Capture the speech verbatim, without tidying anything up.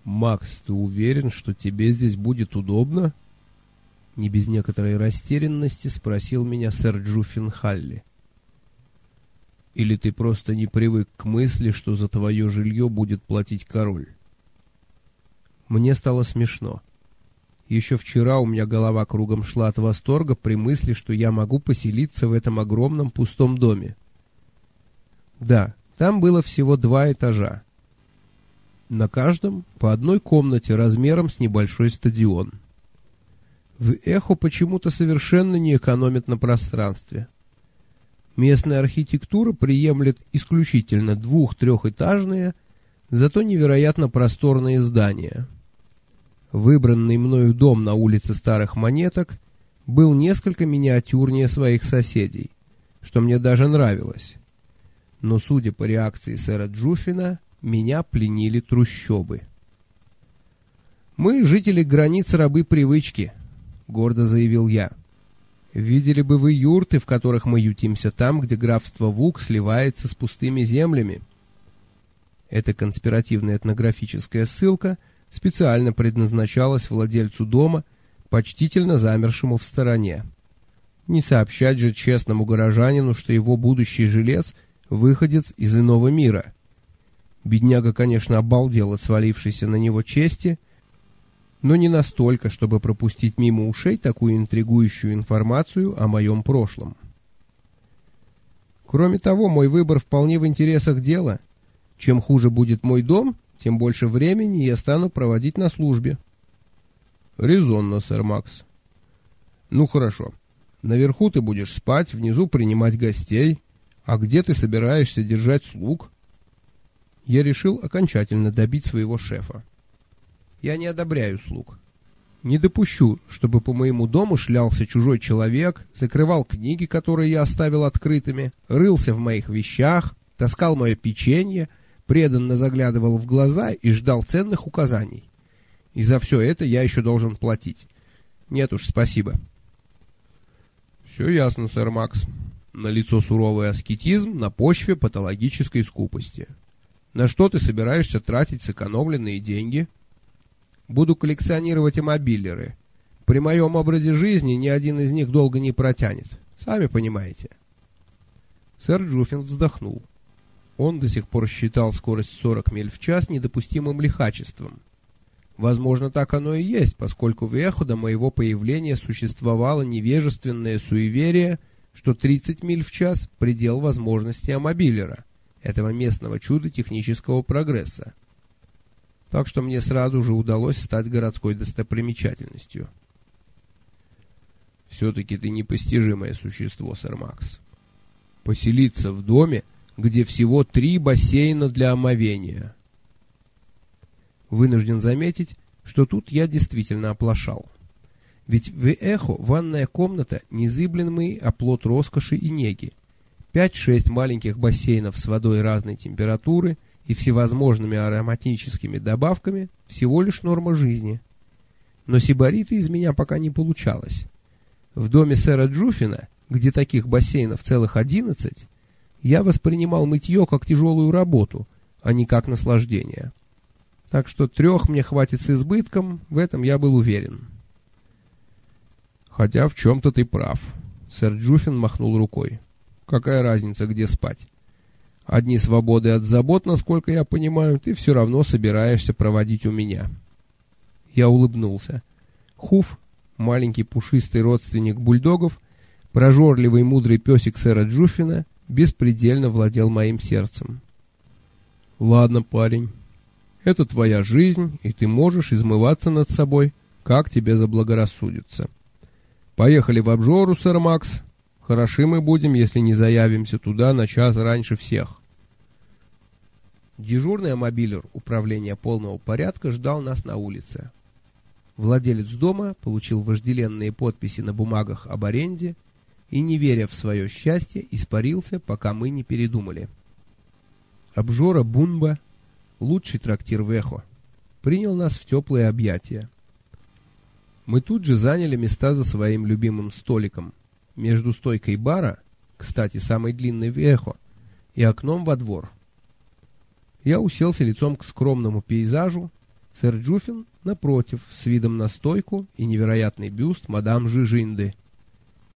«Макс, ты уверен, что тебе здесь будет удобно?» Не без некоторой растерянности спросил меня сэр Джуффин Халли. «Или ты просто не привык к мысли, что за твое жилье будет платить король?» Мне стало смешно. Еще вчера у меня голова кругом шла от восторга при мысли, что я могу поселиться в этом огромном пустом доме. Да, там было всего два этажа. На каждом по одной комнате размером с небольшой стадион. В Эхо почему-то совершенно не экономят на пространстве. Местная архитектура приемлет исключительно двух-трехэтажные, зато невероятно просторные здания. Выбранный мною дом на улице Старых Монеток был несколько миниатюрнее своих соседей, что мне даже нравилось. Но, судя по реакции сэра Джуффина, меня пленили трущобы. «Мы, жители границ, рабы привычки», — гордо заявил я. «Видели бы вы юрты, в которых мы ютимся там, где графство Вук сливается с пустыми землями». Эта конспиративная этнографическая ссылка специально предназначалась владельцу дома, почтительно замершему в стороне. Не сообщать же честному горожанину, что его будущий жилец — выходец из иного мира. Бедняга, конечно, обалдел от свалившейся на него чести, но не настолько, чтобы пропустить мимо ушей такую интригующую информацию о моем прошлом. Кроме того, мой выбор вполне в интересах дела. Чем хуже будет мой дом, тем больше времени я стану проводить на службе. Резонно, сэр Макс. Ну хорошо. Наверху ты будешь спать, внизу принимать гостей. А где ты собираешься держать слуг? Я решил окончательно добить своего шефа. Я не одобряю слуг. Не допущу, чтобы по моему дому шлялся чужой человек, закрывал книги, которые я оставил открытыми, рылся в моих вещах, таскал мое печенье, преданно заглядывал в глаза и ждал ценных указаний. И за все это я еще должен платить. Нет уж, спасибо. Все ясно, сэр Макс. Налицо суровый аскетизм на почве патологической скупости. На что ты собираешься тратить сэкономленные деньги? Буду коллекционировать иммобилеры. При моем образе жизни ни один из них долго не протянет. Сами понимаете. Сэр Джуффин вздохнул. Он до сих пор считал скорость сорок миль в час недопустимым лихачеством. Возможно, так оно и есть, поскольку в Эхо до моего появления существовало невежественное суеверие, что тридцать миль в час – предел возможностей амобилера, этого местного чуда технического прогресса. Так что мне сразу же удалось стать городской достопримечательностью. Все-таки ты непостижимое существо, сэр Макс. Поселиться в доме, где всего три бассейна для омовения. Вынужден заметить, что тут я действительно оплошал. Ведь в Эхо ванная комната — незыблемый оплот роскоши и неги. Пять-шесть маленьких бассейнов с водой разной температуры и всевозможными ароматическими добавками — всего лишь норма жизни. Но сибарита из меня пока не получалось. В доме сэра Джуффина, где таких бассейнов целых одиннадцать, я воспринимал мытье как тяжелую работу, а не как наслаждение. Так что трех мне хватит с избытком, в этом я был уверен. Хотя в чем-то ты прав. Сэр Джуффин махнул рукой. Какая разница, где спать? Одни свободы от забот, насколько я понимаю, ты все равно собираешься проводить у меня. Я улыбнулся. Хуф, маленький пушистый родственник бульдогов, прожорливый мудрый песик сэра Джуффина, беспредельно владел моим сердцем. Ладно, парень, это твоя жизнь, и ты можешь измываться над собой, как тебе заблагорассудится. Поехали в обжору, сэр Макс. Хороши мы будем, если не заявимся туда на час раньше всех. Дежурный амобилер управления полного порядка ждал нас на улице. Владелец дома получил вожделенные подписи на бумагах об аренде и, не веря в свое счастье, испарился, пока мы не передумали. Обжора Бунба, лучший трактир в Эхо, принял нас в теплые объятия. Мы тут же заняли места за своим любимым столиком, между стойкой бара, кстати, самой длинной в Эхо, и окном во двор. Я уселся лицом к скромному пейзажу, Сэр Джуффин, напротив, с видом на стойку и невероятный бюст мадам Жижинды.